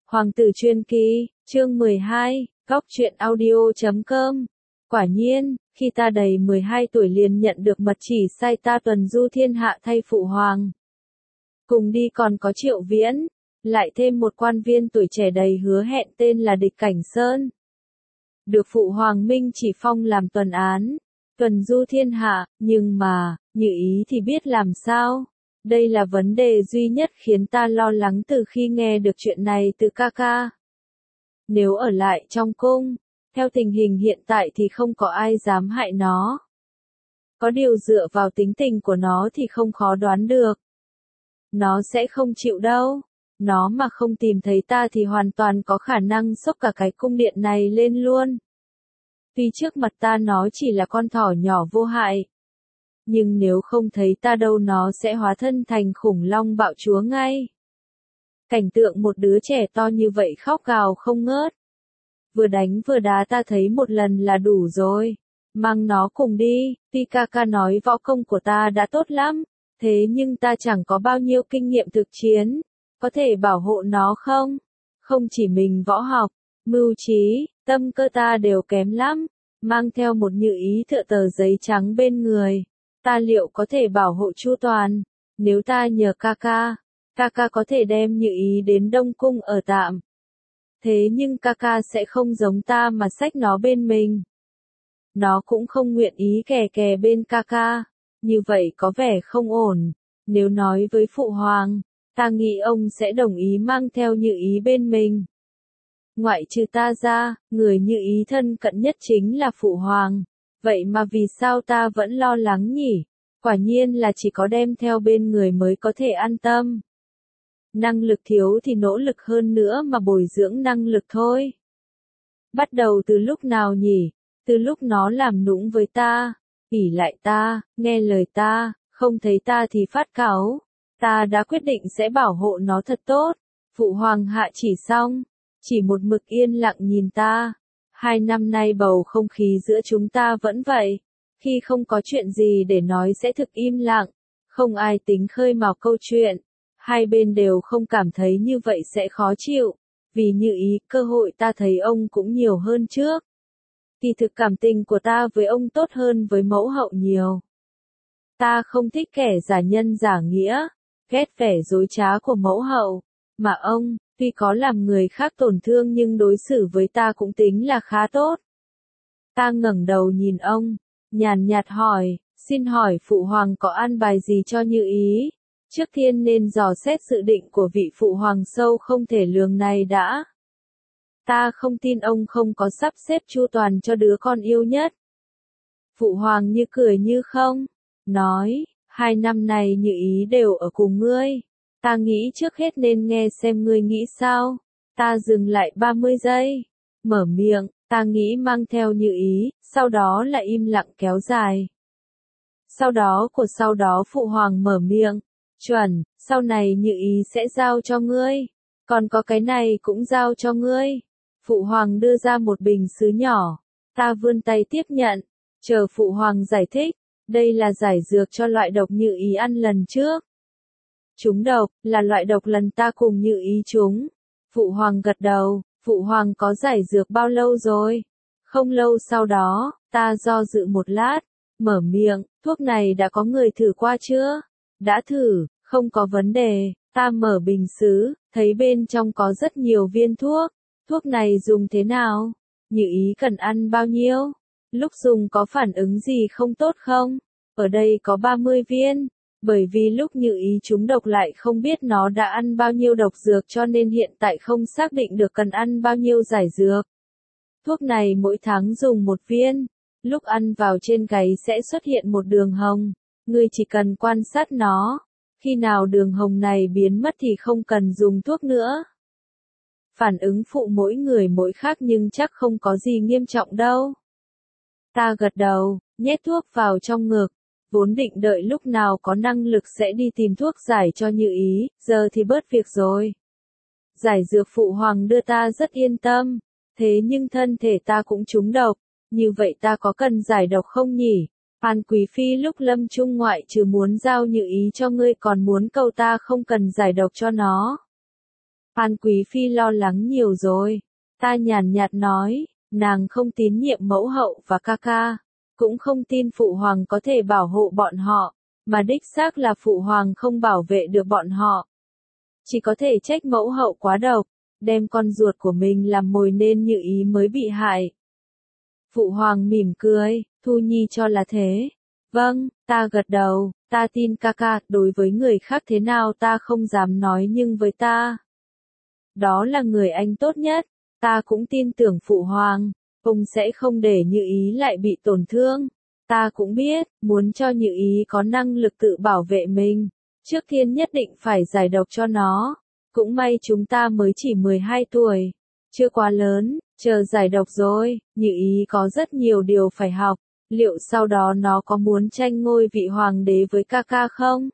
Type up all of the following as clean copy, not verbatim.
Hoàng tử truyền kỳ, chương 12, góc truyện audio.com. Quả nhiên, khi ta đầy 12 tuổi liền nhận được mật chỉ sai ta tuần du thiên hạ thay phụ hoàng. Cùng đi còn có Triệu Viễn, lại thêm một quan viên tuổi trẻ đầy hứa hẹn tên là Địch Cảnh Sơn. Được phụ hoàng minh chỉ phong làm tuần án, tuần du thiên hạ, nhưng mà, Như Ý thì biết làm sao? Đây là vấn đề duy nhất khiến ta lo lắng từ khi nghe được chuyện này từ ca ca. Nếu ở lại trong cung, theo tình hình hiện tại thì không có ai dám hại nó. Có điều dựa vào tính tình của nó thì không khó đoán được. Nó sẽ không chịu đâu. Nó mà không tìm thấy ta thì hoàn toàn có khả năng xốc cả cái cung điện này lên luôn. Tuy trước mặt ta nó chỉ là con thỏ nhỏ vô hại. Nhưng nếu không thấy ta đâu nó sẽ hóa thân thành khủng long bạo chúa ngay. Cảnh tượng một đứa trẻ to như vậy khóc gào không ngớt. Vừa đánh vừa đá ta thấy một lần là đủ rồi. Mang nó cùng đi, tuy ca ca nói võ công của ta đã tốt lắm, thế nhưng ta chẳng có bao nhiêu kinh nghiệm thực chiến. Có thể bảo hộ nó không? Không chỉ mình võ học, mưu trí, tâm cơ ta đều kém lắm. Mang theo một Như Ý tựa tờ giấy trắng bên người. Ta liệu có thể bảo hộ chu toàn? Nếu ta nhờ ca ca có thể đem Như Ý đến Đông Cung ở tạm. Thế nhưng ca ca sẽ không giống ta mà xách nó bên mình. Nó cũng không nguyện ý kè kè bên ca ca. Như vậy có vẻ không ổn. Nếu nói với phụ hoàng, ta nghĩ ông sẽ đồng ý mang theo Như Ý bên mình. Ngoại trừ ta ra, người Như Ý thân cận nhất chính là phụ hoàng. Vậy mà vì sao ta vẫn lo lắng nhỉ? Quả nhiên là chỉ có đem theo bên người mới có thể an tâm. Năng lực thiếu thì nỗ lực hơn nữa mà bồi dưỡng năng lực thôi. Bắt đầu từ lúc nào nhỉ? Từ lúc nó làm nũng với ta, ỷ lại ta, nghe lời ta, không thấy ta thì phát cáu. Ta đã quyết định sẽ bảo hộ nó thật tốt. Phụ hoàng hạ chỉ xong, chỉ một mực yên lặng nhìn ta. 2 năm nay bầu không khí giữa chúng ta vẫn vậy. Khi không có chuyện gì để nói sẽ thực im lặng. Không ai tính khơi mào câu chuyện. Hai bên đều không cảm thấy như vậy sẽ khó chịu. Vì Như Ý, cơ hội ta thấy ông cũng nhiều hơn trước. Kỳ thực cảm tình của ta với ông tốt hơn với mẫu hậu nhiều. Ta không thích kẻ giả nhân giả nghĩa, ghét vẻ dối trá của mẫu hậu. Mà ông, tuy có làm người khác tổn thương nhưng đối xử với ta cũng tính là khá tốt. Ta ngẩng đầu nhìn ông, nhàn nhạt hỏi, xin hỏi phụ hoàng có an bài gì cho Như Ý? Trước tiên nên dò xét dự định của vị phụ hoàng sâu không thể lường này đã. Ta không tin ông không có sắp xếp chu toàn cho đứa con yêu nhất. Phụ hoàng như cười như không, nói, 2 năm này Như Ý đều ở cùng ngươi. Ta nghĩ trước hết nên nghe xem ngươi nghĩ sao. Ta dừng lại 30 giây. Mở miệng, ta nghĩ mang theo Như Ý, sau đó lại im lặng kéo dài. Sau đó phụ hoàng mở miệng. Chuẩn, sau này Như Ý sẽ giao cho ngươi. Còn có cái này cũng giao cho ngươi. Phụ hoàng đưa ra một bình sứ nhỏ. Ta vươn tay tiếp nhận. Chờ phụ hoàng giải thích. Đây là giải dược cho loại độc Như Ý ăn lần trước. Trúng độc, là loại độc lần ta cùng Như Ý trúng. Phụ hoàng gật đầu, phụ hoàng có giải dược bao lâu rồi? Không lâu sau đó, ta do dự một lát, mở miệng, thuốc này đã có người thử qua chưa? Đã thử, không có vấn đề, ta mở bình sứ, thấy bên trong có rất nhiều viên thuốc. Thuốc này dùng thế nào? Như Ý cần ăn bao nhiêu? Lúc dùng có phản ứng gì không tốt không? Ở đây có 30 viên. Bởi vì lúc Như Ý trúng độc lại không biết nó đã ăn bao nhiêu độc dược cho nên hiện tại không xác định được cần ăn bao nhiêu giải dược. Thuốc này mỗi tháng dùng 1 viên. Lúc ăn vào trên gáy sẽ xuất hiện một đường hồng. Ngươi chỉ cần quan sát nó. Khi nào đường hồng này biến mất thì không cần dùng thuốc nữa. Phản ứng phụ mỗi người mỗi khác nhưng chắc không có gì nghiêm trọng đâu. Ta gật đầu, nhét thuốc vào trong ngực. Vốn định đợi lúc nào có năng lực sẽ đi tìm thuốc giải cho Như Ý, giờ thì bớt việc rồi. Giải dược phụ hoàng đưa ta rất yên tâm, thế nhưng thân thể ta cũng trúng độc, như vậy ta có cần giải độc không nhỉ? Phan Quý Phi lúc lâm chung ngoại trừ muốn giao Như Ý cho ngươi còn muốn cầu ta không cần giải độc cho nó. An Quý Phi lo lắng nhiều rồi. Ta nhàn nhạt nói, nàng không tín nhiệm mẫu hậu và ca ca, cũng không tin phụ hoàng có thể bảo hộ bọn họ, mà đích xác là phụ hoàng không bảo vệ được bọn họ. Chỉ có thể trách mẫu hậu quá độc, đem con ruột của mình làm mồi nên Như Ý mới bị hại. Phụ hoàng mỉm cười, Thu Nhi cho là thế. Vâng, ta gật đầu, ta tin ca ca, đối với người khác thế nào ta không dám nói nhưng với ta. Đó là người anh tốt nhất, ta cũng tin tưởng phụ hoàng, ông sẽ không để Như Ý lại bị tổn thương. Ta cũng biết, muốn cho Như Ý có năng lực tự bảo vệ mình, trước tiên nhất định phải giải độc cho nó. Cũng may chúng ta mới chỉ 12 tuổi, chưa quá lớn, chờ giải độc rồi, Như Ý có rất nhiều điều phải học. Liệu sau đó nó có muốn tranh ngôi vị hoàng đế với ca ca không?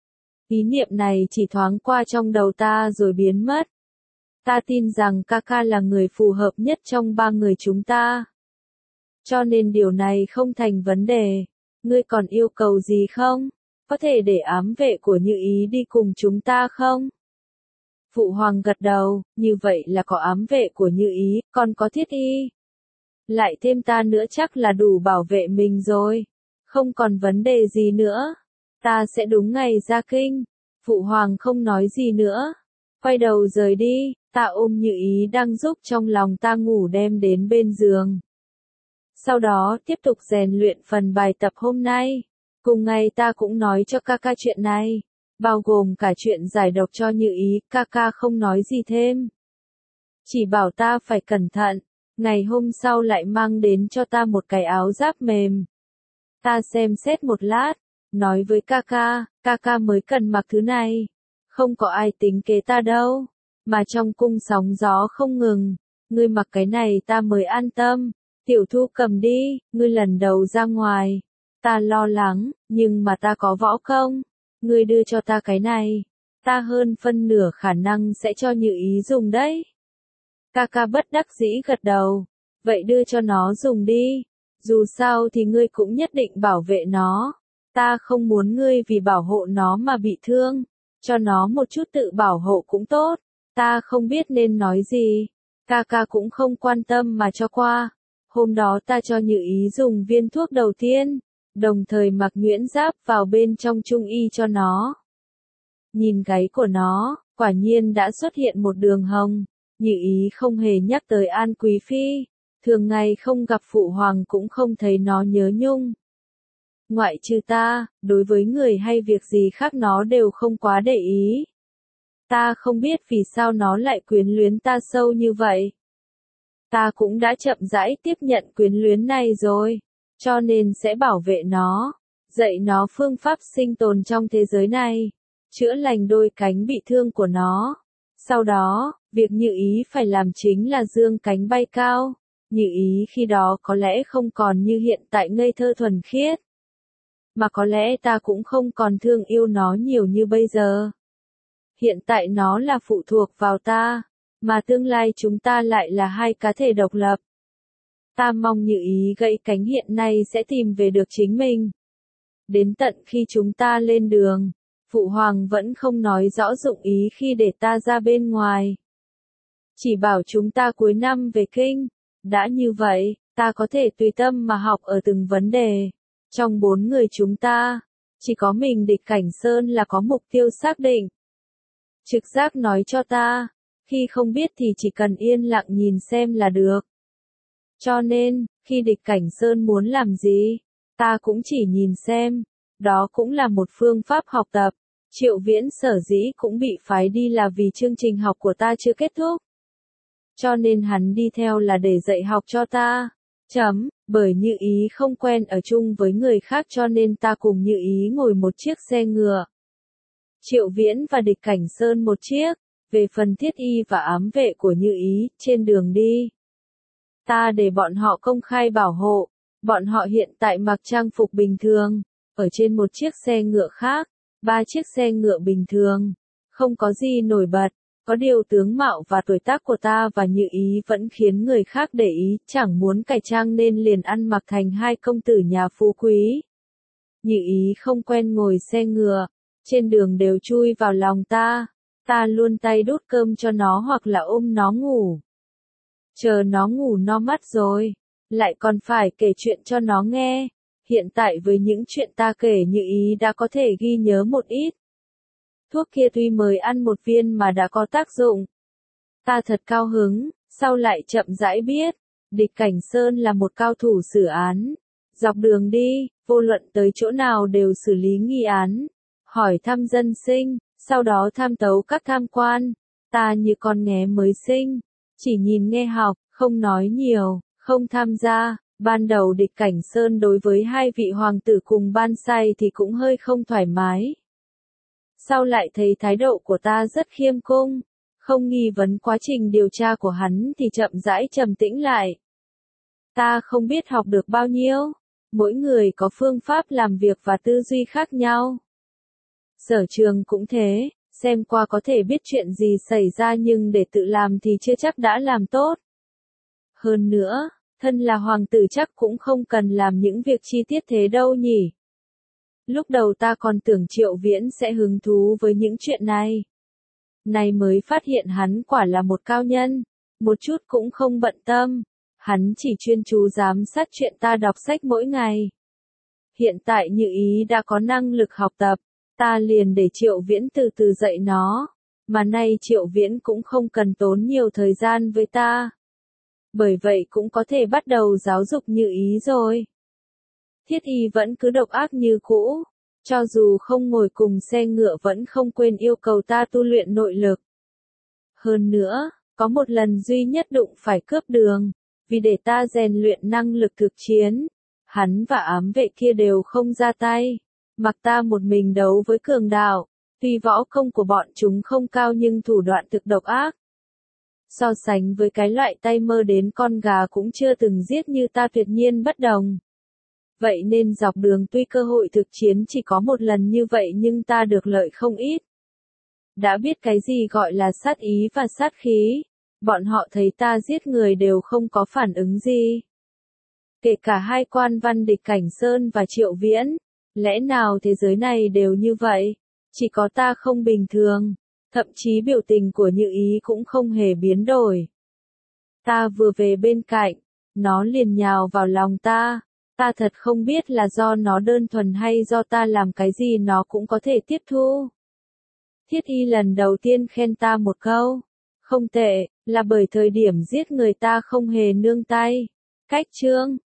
Ý niệm này chỉ thoáng qua trong đầu ta rồi biến mất. Ta tin rằng ca ca là người phù hợp nhất trong ba người chúng ta. Cho nên điều này không thành vấn đề. Ngươi còn yêu cầu gì không? Có thể để ám vệ của Như Ý đi cùng chúng ta không? Phụ hoàng gật đầu, như vậy là có ám vệ của Như Ý, còn có Thiết Y. Lại thêm ta nữa chắc là đủ bảo vệ mình rồi. Không còn vấn đề gì nữa. Ta sẽ đúng ngày ra kinh. Phụ hoàng không nói gì nữa. Quay đầu rời đi, ta ôm Như Ý đang giúp trong lòng ta ngủ đem đến bên giường. Sau đó tiếp tục rèn luyện phần bài tập hôm nay. Cùng ngày ta cũng nói cho ca ca chuyện này. Bao gồm cả chuyện giải độc cho Như Ý, ca ca không nói gì thêm. Chỉ bảo ta phải cẩn thận. Ngày hôm sau lại mang đến cho ta một cái áo giáp mềm. Ta xem xét một lát, nói với ca ca mới cần mặc thứ này. Không có ai tính kế ta đâu, mà trong cung sóng gió không ngừng. Ngươi mặc cái này ta mới an tâm. Tiểu Thu cầm đi, ngươi lần đầu ra ngoài. Ta lo lắng, nhưng mà ta có võ công. Ngươi đưa cho ta cái này. Ta hơn phân nửa khả năng sẽ cho Như Ý dùng đấy. Ca bất đắc dĩ gật đầu. Vậy đưa cho nó dùng đi. Dù sao thì ngươi cũng nhất định bảo vệ nó. Ta không muốn ngươi vì bảo hộ nó mà bị thương. Cho nó một chút tự bảo hộ cũng tốt. Ta không biết nên nói gì. Ca cũng không quan tâm mà cho qua. Hôm đó ta cho Như Ý dùng viên thuốc đầu tiên. Đồng thời mặc nhuyễn giáp vào bên trong trung y cho nó. Nhìn gáy của nó, quả nhiên đã xuất hiện một đường hồng. Như Ý không hề nhắc tới An Quý Phi. Thường ngày không gặp phụ hoàng cũng không thấy nó nhớ nhung. Ngoại trừ ta, đối với người hay việc gì khác nó đều không quá để ý. Ta không biết vì sao nó lại quyến luyến ta sâu như vậy. Ta cũng đã chậm rãi tiếp nhận quyến luyến này rồi, cho nên sẽ bảo vệ nó, dạy nó phương pháp sinh tồn trong thế giới này, chữa lành đôi cánh bị thương của nó. Sau đó, việc Như Ý phải làm chính là dương cánh bay cao. Như Ý khi đó có lẽ không còn như hiện tại ngây thơ thuần khiết. Mà có lẽ ta cũng không còn thương yêu nó nhiều như bây giờ. Hiện tại nó là phụ thuộc vào ta, mà tương lai chúng ta lại là hai cá thể độc lập. Ta mong Như Ý gãy cánh hiện nay sẽ tìm về được chính mình. Đến tận khi chúng ta lên đường, phụ hoàng vẫn không nói rõ dụng ý khi để ta ra bên ngoài. Chỉ bảo chúng ta cuối năm về kinh. Đã như vậy, ta có thể tùy tâm mà học ở từng vấn đề. Trong 4 người chúng ta, chỉ có mình Địch Cảnh Sơn là có mục tiêu xác định. Trực giác nói cho ta, khi không biết thì chỉ cần yên lặng nhìn xem là được. Cho nên, khi Địch Cảnh Sơn muốn làm gì, ta cũng chỉ nhìn xem. Đó cũng là một phương pháp học tập. Triệu Viễn sở dĩ cũng bị phái đi là vì chương trình học của ta chưa kết thúc. Cho nên hắn đi theo là để dạy học cho ta. Bởi Như Ý không quen ở chung với người khác cho nên ta cùng Như Ý ngồi một chiếc xe ngựa. Triệu Viễn và Địch Cảnh Sơn một chiếc. Về phần Thiết Y và ám vệ của Như Ý, trên đường đi. Ta để bọn họ công khai bảo hộ. Bọn họ hiện tại mặc trang phục bình thường. Ở trên một chiếc xe ngựa khác. 3 chiếc xe ngựa bình thường. Không có gì nổi bật. Có điều tướng mạo và tuổi tác của ta và Như Ý vẫn khiến người khác để ý, chẳng muốn cải trang nên liền ăn mặc thành hai công tử nhà phú quý. Như Ý không quen ngồi xe ngựa, trên đường đều chui vào lòng ta. Ta luôn tay đút cơm cho nó hoặc là ôm nó ngủ. Chờ nó ngủ no mắt rồi, lại còn phải kể chuyện cho nó nghe. Hiện tại với những chuyện ta kể Như Ý đã có thể ghi nhớ một ít. Thuốc kia tuy mới ăn một viên mà đã có tác dụng. Ta thật cao hứng, sau lại chậm rãi biết, Địch Cảnh Sơn là một cao thủ xử án. Dọc đường đi, vô luận tới chỗ nào đều xử lý nghi án, hỏi thăm dân sinh, sau đó tham tấu các tham quan. Ta như con nghé mới sinh, chỉ nhìn nghe học, không nói nhiều, không tham gia. Ban đầu Địch Cảnh Sơn đối với hai vị hoàng tử cùng Ban Sai thì cũng hơi không thoải mái. Sau lại thấy thái độ của ta rất khiêm cung, không nghi vấn quá trình điều tra của hắn thì chậm rãi trầm tĩnh lại. Ta không biết học được bao nhiêu, mỗi người có phương pháp làm việc và tư duy khác nhau. Sở Trường cũng thế, xem qua có thể biết chuyện gì xảy ra nhưng để tự làm thì chưa chắc đã làm tốt. Hơn nữa, thân là hoàng tử chắc cũng không cần làm những việc chi tiết thế đâu nhỉ. Lúc đầu ta còn tưởng Triệu Viễn sẽ hứng thú với những chuyện này. Nay mới phát hiện hắn quả là một cao nhân, một chút cũng không bận tâm. Hắn chỉ chuyên chú giám sát chuyện ta đọc sách mỗi ngày. Hiện tại Như Ý đã có năng lực học tập, ta liền để Triệu Viễn từ từ dạy nó. Mà nay Triệu Viễn cũng không cần tốn nhiều thời gian với ta. Bởi vậy cũng có thể bắt đầu giáo dục Như Ý rồi. Thiết Y vẫn cứ độc ác như cũ, cho dù không ngồi cùng xe ngựa vẫn không quên yêu cầu ta tu luyện nội lực. Hơn nữa, có một lần duy nhất đụng phải cướp đường, vì để ta rèn luyện năng lực thực chiến, hắn và ám vệ kia đều không ra tay, mặc ta một mình đấu với cường đạo. Tuy võ công của bọn chúng không cao nhưng thủ đoạn thực độc ác. So sánh với cái loại tay mơ đến con gà cũng chưa từng giết như ta tuyệt nhiên bất đồng. Vậy nên dọc đường tuy cơ hội thực chiến chỉ có một lần như vậy nhưng ta được lợi không ít. Đã biết cái gì gọi là sát ý và sát khí, bọn họ thấy ta giết người đều không có phản ứng gì. Kể cả hai quan văn Địch Cảnh Sơn và Triệu Viễn, lẽ nào thế giới này đều như vậy, chỉ có ta không bình thường, thậm chí biểu tình của Như Ý cũng không hề biến đổi. Ta vừa về bên cạnh, nó liền nhào vào lòng ta. Ta thật không biết là do nó đơn thuần hay do ta làm cái gì nó cũng có thể tiếp thu. Thiết Y lần đầu tiên khen ta một câu, không tệ, là bởi thời điểm giết người ta không hề nương tay. Cách chương